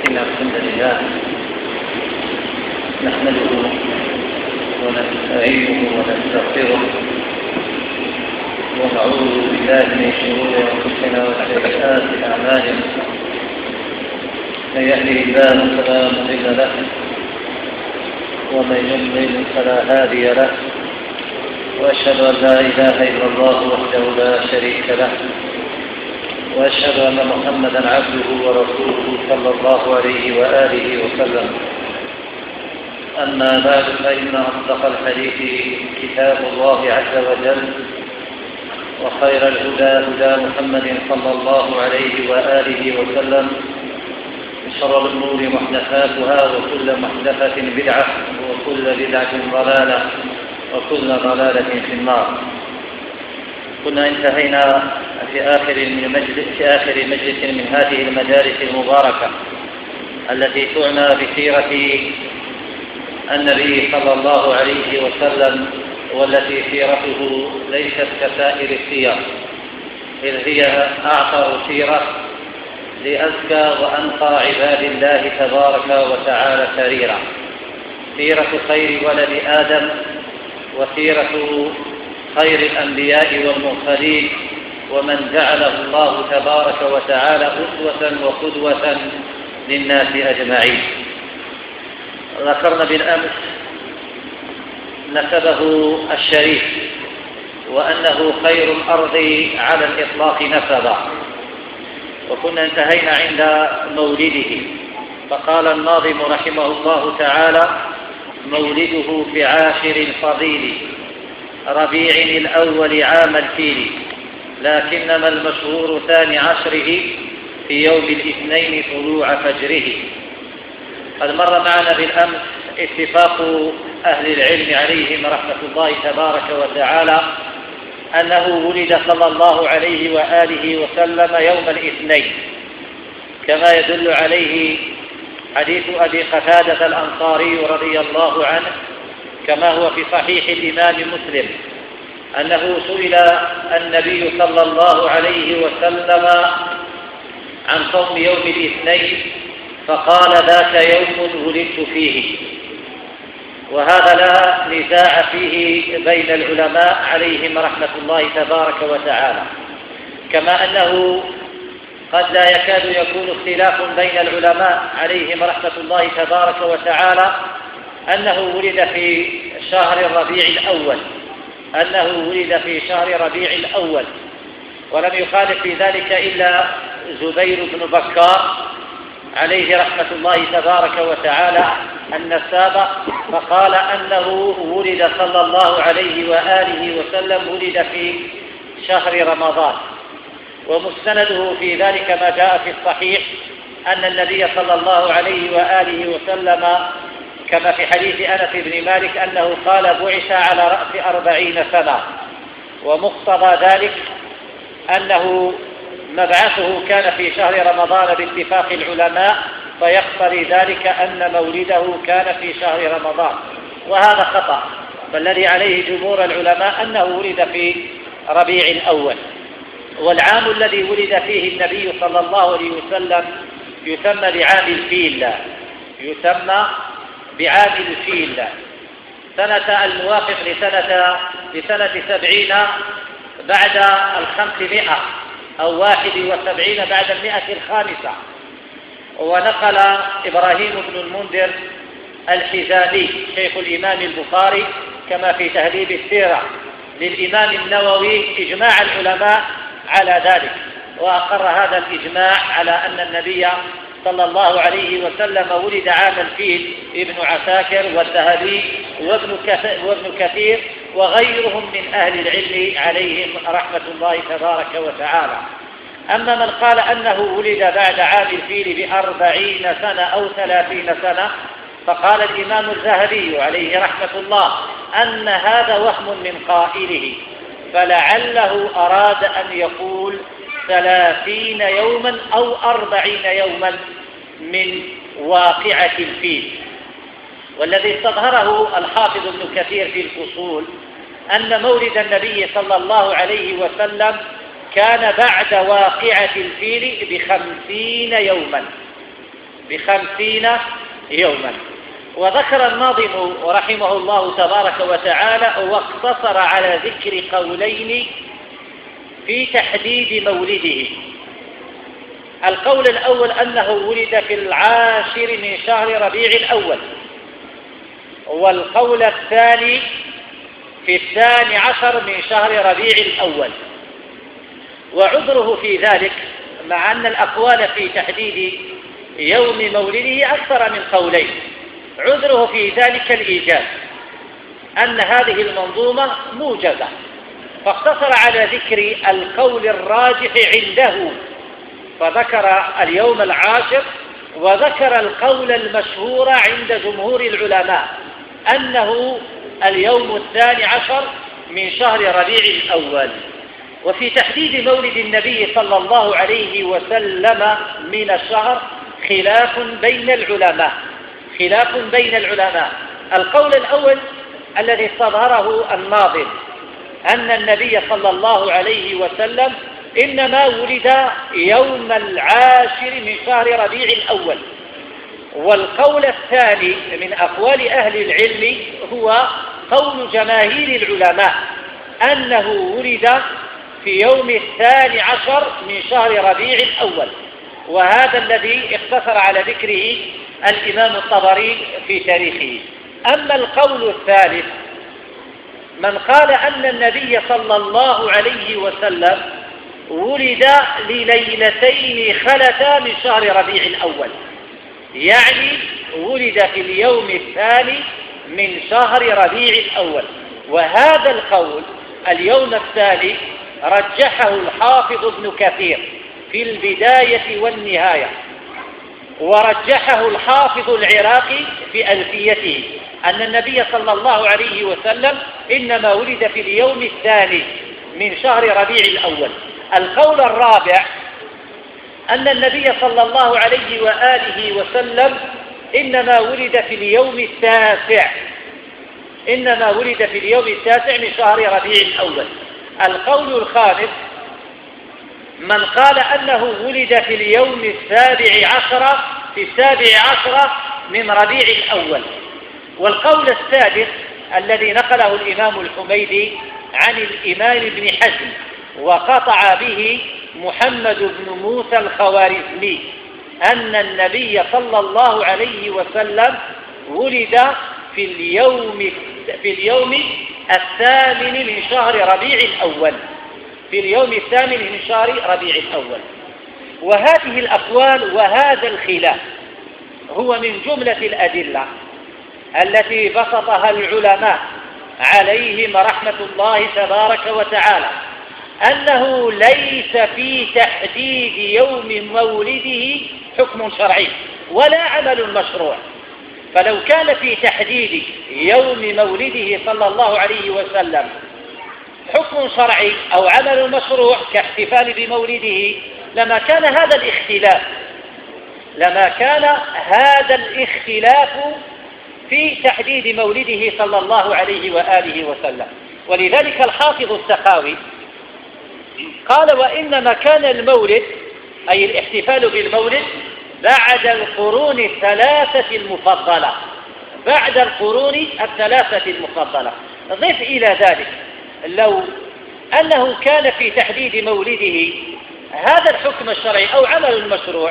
إن الحمد لله نحمده ونستعينه ونستغفره ونعوذ بالله من شرور أنفسنا وسيئات أعمالنا. من يهده الله فلا مضل له ومن يضلل فلا هادي له، وأشهد أن لا إله إلا الله وحده لا شريك له، وأشهد أن محمدًا عبده ورسوله صلى الله عليه وآله وسلم. أما بعد، فإن أصدق الحديث كتاب الله عز وجل، وخير الهدى هدى محمد صلى الله عليه وآله وسلم، وشر الأمور محدثاتها، وكل محدثة بدعة، وكل بدعة ضلالة، وكل ضلالة في النار. كنا انتهينا في آخر مجلس من هذه المجالس المباركة التي تعنى بسيرة النبي صلى الله عليه وسلم، والتي سيرته ليست كسائر السير، إذ هي أعطر سيرة لأزكى وأنقى عباد الله تبارك وتعالى سريرا، سيرة خير ولد آدم، وسيرة خير الأنبياء والمرسلين، ومن جعله الله تبارك وتعالى أسوة وقدوة للناس أجمعين. ذكرنا بالأمس نسبه الشريف، وأنه خير الأرض على الإطلاق نسبا، وكنا انتهينا عند مولده، فقال الناظم رحمه الله تعالى: مولده في عاشر الفضيل ربيع الأول عام الفيل، لكنما المشهور 12 في يوم الاثنين طلوع فجره. قد مر معنا بالأمس اتفاق أهل العلم عليهم رحمة الله تبارك وتعالى أنه ولد صلى الله عليه وآله وسلم يوم الاثنين، كما يدل عليه حديث أبي قتادة الأنصاري رضي الله عنه، كما هو في صحيح الإمام مسلم، أنه سئل النبي صلى الله عليه وسلم عن صوم يوم الاثنين، فقال: ذاك يوم ولدت فيه. وهذا لا نزاع فيه بين العلماء عليهم رحمة الله تبارك وتعالى، كما أنه قد لا يكاد يكون اختلاف بين العلماء عليهم رحمة الله تبارك وتعالى أنه ولد في شهر الربيع الأول، ولم يخالف في ذلك إلا زبير بن بكار عليه رحمة الله تبارك وتعالى النسابة، فقال أنه ولد صلى الله عليه وآله وسلم ولد في شهر رمضان. ومستنده في ذلك ما جاء في الصحيح أن النبي صلى الله عليه وآله وسلم، كما في حديث أنس بن مالك أنه قال: بعث على رأس 40 سنة، ومقتضى ذلك أنه مبعثه كان في شهر رمضان باتفاق العلماء، فيقتضي ذلك أن مولده كان في شهر رمضان، وهذا خطأ، فالذي عليه جمهور العلماء أنه ولد في ربيع الأول. والعام الذي ولد فيه النبي صلى الله عليه وسلم يسمى بعام الفيل، سنة الموافق لسنة 70 بعد 500 أو 71 بعد 105. ونقل إبراهيم بن المنذر الحزامي شيخ الإمام البخاري كما في تهذيب السيرة للإمام النووي إجماع العلماء على ذلك، وأقر هذا الإجماع على أن النبي صلى الله عليه وسلم ولد عام الفيل ابن عساكر والذهبي وابن كثير وغيرهم من أهل العلم عليهم رحمة الله تبارك وتعالى. أما من قال أنه ولد بعد عام الفيل ب40 سنة أو 30 سنة، فقال الإمام الذهبي عليه رحمة الله أن هذا وهم من قائله، فلعله أراد أن يقول 30 يوما أو 40 يوما من واقعة الفيل. والذي استظهره الحافظ ابن كثير في الفصول أن مولد النبي صلى الله عليه وسلم كان بعد واقعة الفيل ب50 يوما، ب50 يوما. وذكر الناظم رحمه الله تبارك وتعالى واقتصر على ذكر قولين في تحديد مولده. القول الأول أنه ولد في 10 من شهر ربيع الأول، والقول الثاني في 12 من شهر ربيع الأول. وعذره في ذلك، مع أن الأقوال في تحديد يوم مولده أكثر من قولين، عذره في ذلك الإيجاز، أن هذه المنظومة موجزة، فاقتصر على ذكر القول الراجح عنده، فذكر اليوم 10 وذكر القول المشهور عند جمهور العلماء أنه اليوم 12 من شهر ربيع الأول. وفي تحديد مولد النبي صلى الله عليه وسلم من الشهر خلاف بين العلماء. القول الأول الذي استظهره الناظم أن النبي صلى الله عليه وسلم إنما ولد يوم 10 من شهر ربيع الأول. والقول الثاني من أقوال أهل العلم هو قول جماهير العلماء أنه ولد في يوم 12 من شهر ربيع الأول، وهذا الذي اقتصر على ذكره الإمام الطبري في تاريخه. أما القول الثالث من قال أن النبي صلى الله عليه وسلم ولد لليلتين خلتا من شهر ربيع الأول، يعني ولد في اليوم 2 من شهر ربيع الأول. وهذا القول اليوم الثاني رجحه الحافظ ابن كثير في البداية والنهاية، ورجحه الحافظ العراقي في ألفيته أن النبي صلى الله عليه وسلم إنما ولد في اليوم 2 من شهر ربيع الأول. القول الرابع أن النبي صلى الله عليه وآله وسلم إنما ولد في اليوم 9 من شهر ربيع الأول. القول الخامس من قال أنه ولد في اليوم 17 من ربيع الأول. والقول السادس الذي نقله الإمام الحميدي عن الإمام ابن حزم وقطع به محمد بن موسى الخوارزمي أن النبي صلى الله عليه وسلم ولد في اليوم 8 من شهر ربيع الأول. وهذه الأقوال وهذا الخلاف هو من جملة الأدلة التي بسطها العلماء عليهم رحمة الله تبارك وتعالى أنه ليس في تحديد يوم مولده حكم شرعي ولا عمل مشروع. فلو كان في تحديد يوم مولده صلى الله عليه وسلم حكم شرعي أو عمل مشروع كاحتفال بمولده لما كان هذا الاختلاف في تحديد مولده صلى الله عليه وآله وسلم. ولذلك الحافظ السخاوي قال وإنما كان المولد أي الاحتفال بالمولد بعد القرون الثلاثة المفضلة. ضف إلى ذلك لو أنه كان في تحديد مولده هذا الحكم الشرعي أو عمل المشروع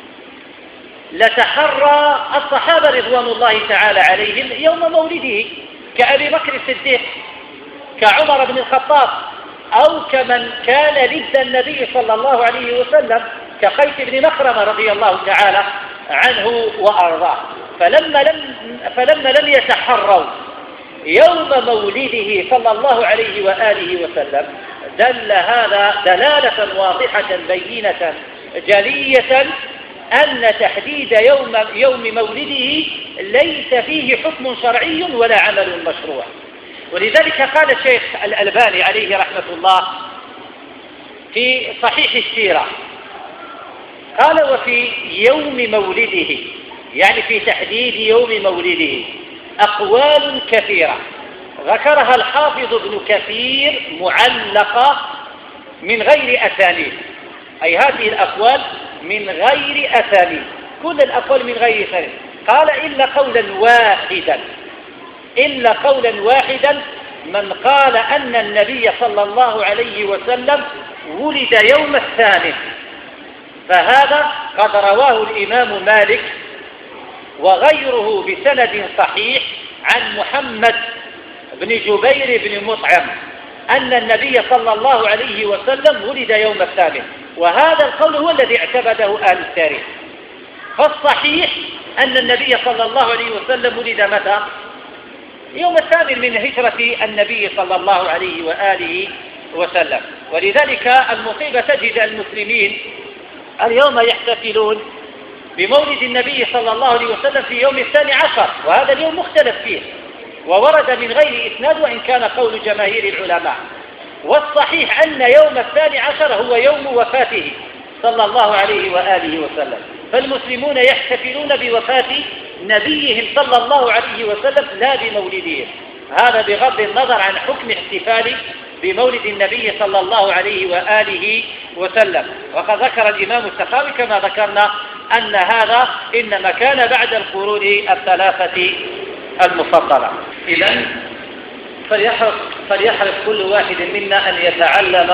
لتحرى الصحابة رضوان الله تعالى عليهم يوم مولده كأبي بكر الصديق كعمر بن الخطاب أو كمن كان لد النبي صلى الله عليه وسلم كقيس بن مخرمة رضي الله تعالى عنه وأرضاه. فلما لم يتحروا يوم مولده صلى الله عليه وآله وسلم دل هذا دلالة واضحة بينة جلية أن تحديد يوم مولده ليس فيه حكم شرعي ولا عمل مشروع. ولذلك قال الشيخ الألباني عليه رحمة الله في صحيح السيرة قال وفي يوم مولده يعني في تحديد يوم مولده أقوال كثيرة ذكرها الحافظ ابن كثير معلقة من غير أسانيد، أي هذه الأقوال من غير أسانيد. كل الأقوال من غير سند. قال إلا قولا واحدا من قال أن النبي صلى الله عليه وسلم ولد يوم الثامن، فهذا قد رواه الإمام مالك وغيره بسند صحيح عن محمد بن جبير بن مطعم أن النبي صلى الله عليه وسلم ولد يوم الثامن، وهذا القول هو الذي اعتمده أهل التاريخ. فالصحيح أن النبي صلى الله عليه وسلم ولد متى؟ يوم الثامن من هجرة النبي صلى الله عليه وآله وسلم. ولذلك المصيبة تجد المسلمين اليوم يحتفلون بمولد النبي صلى الله عليه وسلم في يوم 12، وهذا اليوم مختلف فيه وورد من غير إسناد وإن كان قول جماهير العلماء. والصحيح أن يوم 12 هو يوم وفاته صلى الله عليه وآله وسلم. فالمسلمون يحتفلون بوفاة نبيهم صلى الله عليه وسلم لا بمولدهم، هذا بغض النظر عن حكم احتفال بمولد النبي صلى الله عليه وآله وسلم. وقد ذكر الإمام السخاوي كما ذكرنا أن هذا إنما كان بعد القرون الثلاثة المفضلة. إذن فليحرص كل واحد منا أن يتعلم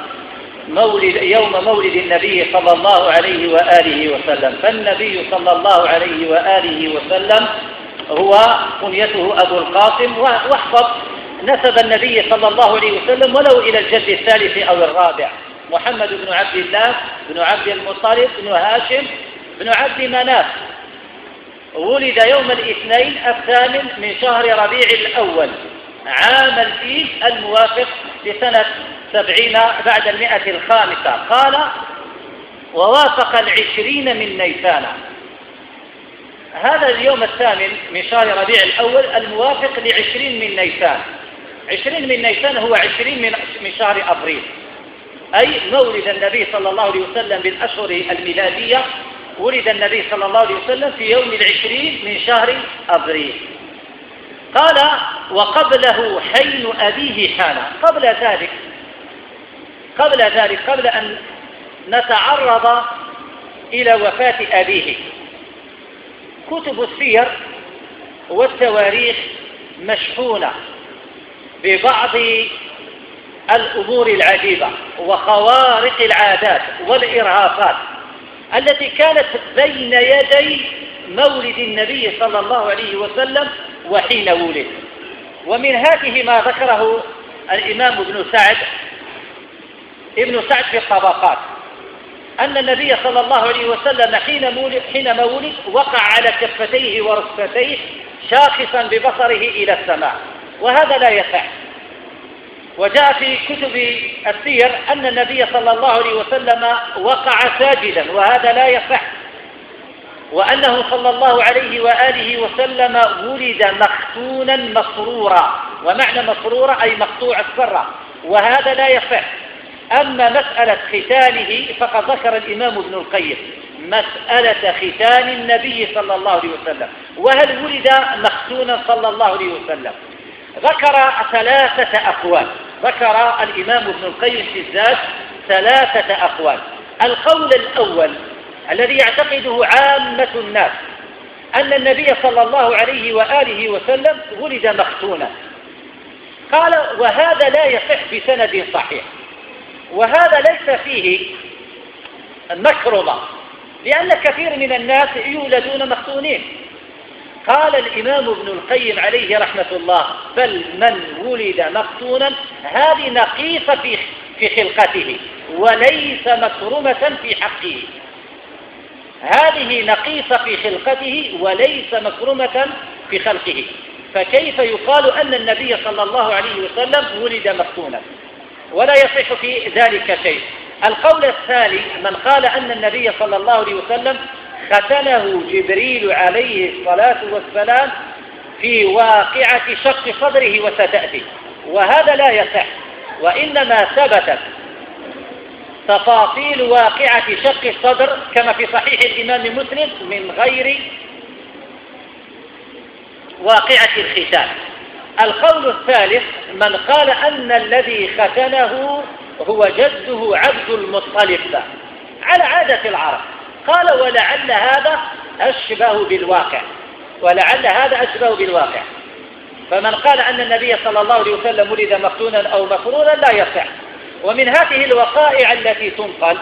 يوم مولد النبي صلى الله عليه وآله وسلم. فالنبي صلى الله عليه وآله وسلم هو كنيته أبو القاسم، واحفظ نسب النبي صلى الله عليه وسلم ولو إلى الجد الثالث أو الرابع: محمد بن عبد الله بن عبد المطلب بن هاشم بن عبد مناف، ولد يوم الاثنين 8 من شهر ربيع الأول عام الفيل الموافق لسنة 70 بعد 100 الخامسة. قال: ووافق 20 من نيسان. هذا اليوم 8 من شهر ربيع الأول الموافق 20 من نيسان. 20 من نيسان هو 20 من شهر أبريل، أي مولد النبي صلى الله عليه وسلم بالأشهر الميلادية. ولد النبي صلى الله عليه وسلم في يوم 20 من شهر أبريل. قال: وقبله حين أبيه حان. قبل أن نتعرض إلى وفاة أبيه، كتب السير والتواريخ مشحونة ببعض الأمور العجيبة وخوارق العادات والإرهاصات التي كانت بين يدي مولد النبي صلى الله عليه وسلم وحين ولد. ومن هذه ما ذكره الإمام ابن سعد في الطبقات أن النبي صلى الله عليه وسلم حينما ولد وقع على كفتيه وركبتيه شاخصا ببصره إلى السماء، وهذا لا يصح. وجاء في كتب السير أن النبي صلى الله عليه وسلم وقع ساجدا، وهذا لا يصح. وأنه صلى الله عليه وآله وسلم ولد مختونا مسرورا، ومعنى مسرورا أي مقطوع السرة، وهذا لا يصح. أما مسألة ختانه فقد ذكر الإمام ابن القيم مسألة ختان النبي صلى الله عليه وسلم، وهل ولد مختونا صلى الله عليه وسلم. ذكر 3 أقوال، ذكر الإمام ابن القيم في الزاد 3 أقوال. القول الأول الذي يعتقده عامة الناس أن النبي صلى الله عليه وآله وسلم ولد مختونا. قال: وهذا لا يصح بسند صحيح، وهذا ليس فيه مكرمة، لأن كثير من الناس يولدون مختونين. قال الإمام ابن القيم عليه رحمة الله: بل من ولد مختونا هذه نقيصة في خلقته وليس مكرمة في حقه. هذه نقيصة في خلقته وليس مكرمة في خلقه، فكيف يقال أن النبي صلى الله عليه وسلم ولد مختونا؟ ولا يصح في ذلك شيء. القول الثاني: من قال أن النبي صلى الله عليه وسلم ختنه جبريل عليه الصلاة والسلام في واقعة شق صدره وستأتي، وهذا لا يصح. وإنما ثبتت تفاصيل واقعة شق الصدر كما في صحيح الإمام مسلم من غير واقعة الختان. القول الثالث: من قال أن الذي ختنه هو جده عبد المطلب على عادة العرب. قال: ولعل هذا أشبه بالواقع، ولعل هذا أشبه بالواقع. فمن قال أن النبي صلى الله عليه وسلم ولد مفتونا أو مفرونا لا يصح. ومن هذه الوقائع التي تنقل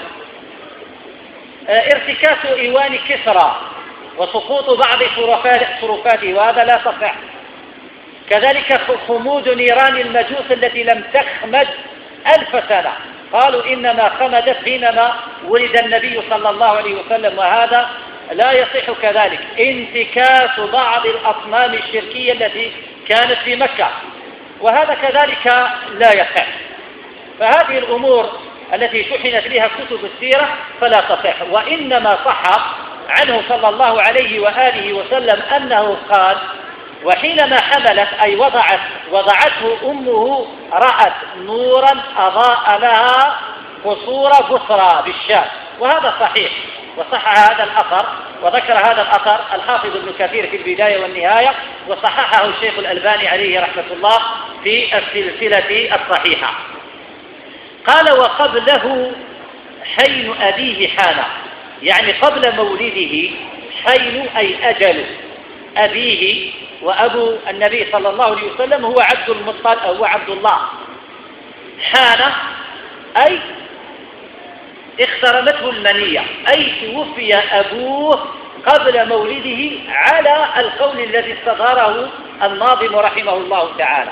ارتكاس إيوان كسرى وسقوط بعض شرفاته، وهذا لا صح. كذلك خمود نيران المجوس التي لم تخمد 1000 سنة، قالوا إنما خمدت حينما ولد النبي صلى الله عليه وسلم، وهذا لا يصح. كذلك انتكاس بعض الأصنام الشركية التي كانت في مكة، وهذا كذلك لا يصح. فهذه الأمور التي شحنت بها كتب السيرة فلا تصح. وإنما صح عنه صلى الله عليه وآله وسلم أنه قال: وحينما حملت أي وضعته أمه رأت نورا أضاء لها قصور بصرى بالشام، وهذا صحيح. وصح هذا الأثر، وذكر هذا الأثر الحافظ ابن كثير في البداية والنهاية، وصححه الشيخ الألباني عليه رحمة الله في السلسلة الصحيحة. قال: وقبله حين أبيه حان، يعني قبل مولده. حين أي أجل أبيه، وأبو النبي صلى الله عليه وسلم هو عبد المطلب أو عبد الله. حان أي اخترمته المنية، أي توفي أبوه قبل مولده، على القول الذي استظهره الناظم رحمه الله تعالى.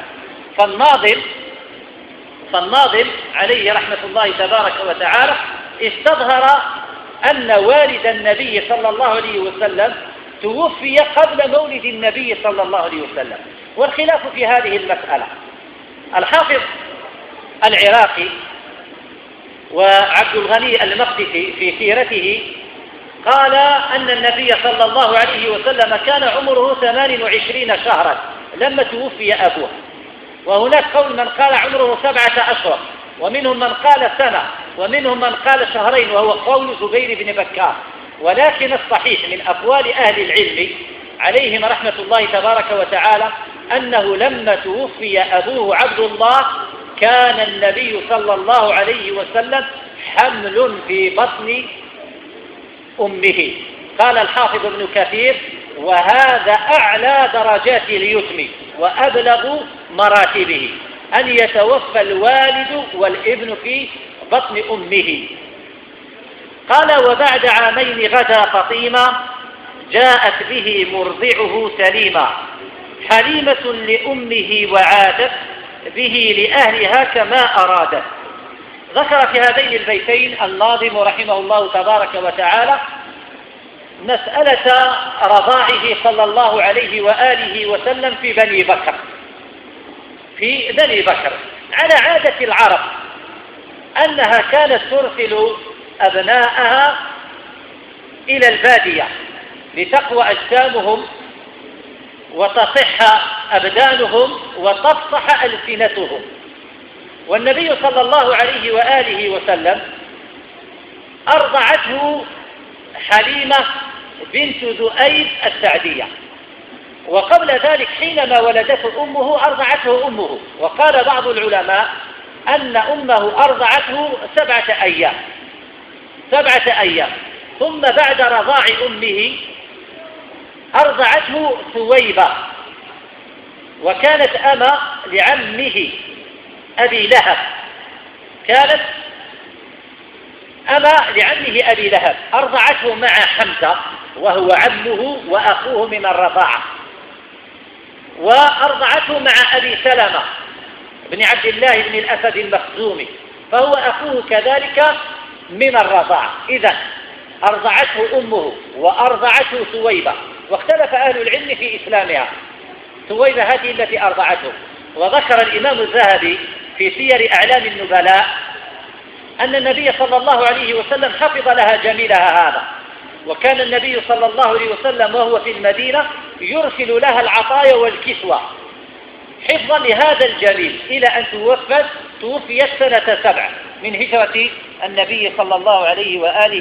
فالناظم عليه رحمة الله تبارك وتعالى استظهر أن والد النبي صلى الله عليه وسلم توفي قبل مولد النبي صلى الله عليه وسلم. والخلاف في هذه المسألة، الحافظ العراقي وعبد الغني المقدسي في سيرته قال أن النبي صلى الله عليه وسلم كان عمره 28 شهرا لما توفي أبوه. وهناك قول من قال عمره 7 أشهر، ومنهم من قال سنة، ومنهم من قال شهرين، وهو قول زبير بن بكار. ولكن الصحيح من أقوال أهل العلم عليهم رحمة الله تبارك وتعالى أنه لما توفي أبوه عبد الله كان النبي صلى الله عليه وسلم حمل في بطن أمه. قال الحافظ ابن كثير: وهذا أعلى درجات اليتم وأبلغ مراتبه، أن يتوفى الوالد والابن في بطن أمه. قال: وبعد عامين غدا فطيما، جاءت به مرضعه سليما، حليمة لأمه وعادت به لأهلها كما أرادت. ذكر في هذين البيتين الناظم رحمه الله تبارك وتعالى مسألة رضاعه صلى الله عليه وآله وسلم في بني بكر على عادة العرب أنها كانت ترسل أبناءها إلى البادية لتقوى أجسامهم وتصح أبدانهم وتفصح ألسنتهم. والنبي صلى الله عليه وآله وسلم أرضعته حليمة بنت ذؤيب السعدية، وقبل ذلك حينما ولدته أمه أرضعته أمه. وقال بعض العلماء أن أمه أرضعته 7 أيام، ثم بعد رضاع أمه أرضعته ثويبة، وكانت أما لعمه أبي لهب، أرضعته مع حمزة وهو عمه وأخوه من الرضاعة، وأرضعته مع أبي سلمة بن عبد الله بن الأسد المخزومي، فهو أخوه كذلك من الرضاعة. إذن أرضعته أمه وأرضعته ثويبة، واختلف أهل العلم في إسلامها. ثويبة هذه التي أرضعته، وذكر الإمام الذهبي في سير أعلام النبلاء أن النبي صلى الله عليه وسلم حفظ لها جميلها هذا، وكان النبي صلى الله عليه وسلم وهو في المدينة يرسل لها العطايا والكسوة حفظا لهذا الجميل، إلى أن توفيت سنة 7 من هجرة النبي صلى الله عليه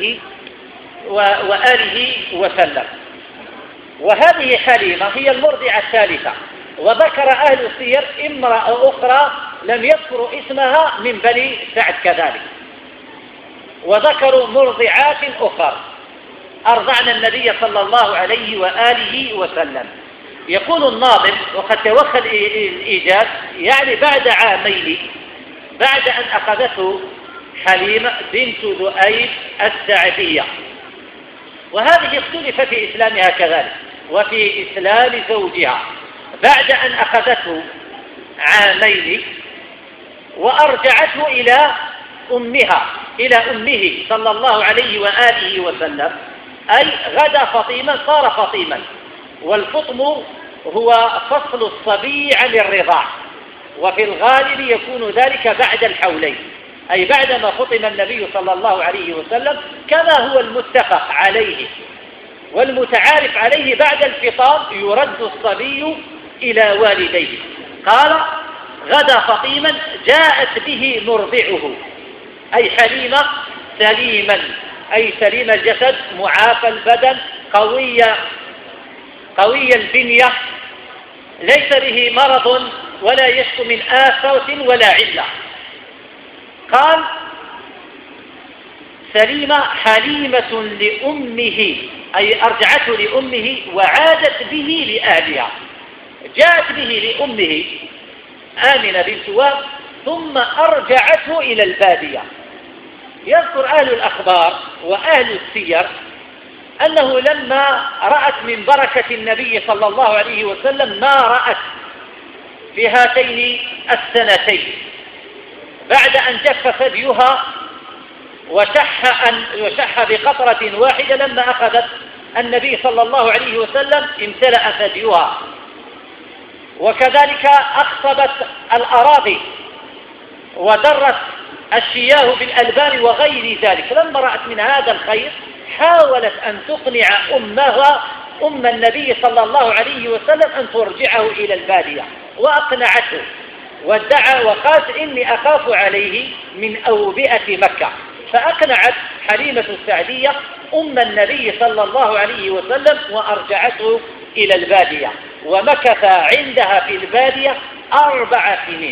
وآله وسلم. وهذه حليمة هي المرضعة الثالثة. وذكر أهل السير امرأة أخرى لم يذكروا اسمها من بني سعد كذلك، وذكروا مرضعات أخرى. أرضعن النبي صلى الله عليه وآله وسلم. يقول الناظم وقد توخى الإيجاز يعني بعد عامين بعد أن أخذته حليمة بنت ذؤيب السعدية، وهذه اختلف في إسلامها كذلك وفي إسلام زوجها. بعد أن أخذته عامين وأرجعته إلى أمه صلى الله عليه وآله وسلم، أي غدا فطيما صار فطيما، والفطم هو فصل الصبي عن الرضاع، وفي الغالب يكون ذلك بعد الحولين، أي بعدما فطم النبي صلى الله عليه وسلم كما هو المتفق عليه والمتعارف عليه. بعد الفطام يرد الصبي إلى والديه. قال غدا فطيما جاءت به مرضعه، أي حليمة سليما، أي سليم الجسد معافى البدن قوي البنية، ليس به مرض ولا يشكو من آفة ولا علة. قال سليمة حليمة لأمه، أي أرجعته لأمه وعادت به لأهلها. جاءت به لأمه آمنة بنت وهب ثم أرجعته إلى البادية. يذكر أهل الأخبار وأهل السير أنه لما رأت من بركة النبي صلى الله عليه وسلم ما رأت في هاتين السنتين، بعد أن جف ثديها وشح بقطرة واحدة، لما أخذت النبي صلى الله عليه وسلم امتلأ ثديها، وكذلك أخصبت الأراضي ودرت الشياه بالألبان وغير ذلك. لما رأت من هذا الخير حاولت أن تقنع أم النبي صلى الله عليه وسلم أن ترجعه إلى البادية، وأقنعته وادعى وقالت إني أخاف عليه من أوبئة مكة، فأقنعت حليمة السعدية أم النبي صلى الله عليه وسلم وأرجعته إلى البادية، ومكث عندها في البادية 4 سنين.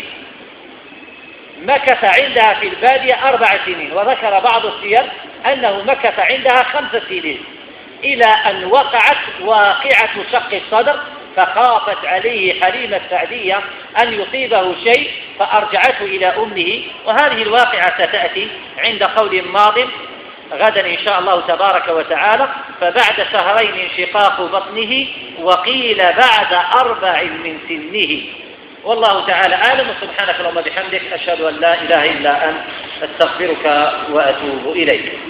مكث عندها في البادية 4 سنين، وذكر بعض السير أنه مكث عندها 5 سنين، إلى أن وقعت واقعة شق الصدر، فخافت عليه حليمة السعدية أن يصيبه شيء فأرجعته إلى أمه. وهذه الواقعة ستأتي عند قول ماض غدا إن شاء الله تبارك وتعالى. فبعد 2 شهرين انشقاق بطنه، وقيل بعد 4 من سنه. والله تعالى أعلم. سبحانك اللهم وبحمدك، أشهد أن لا إله إلا أنت، أستغفرك وأتوب إليك.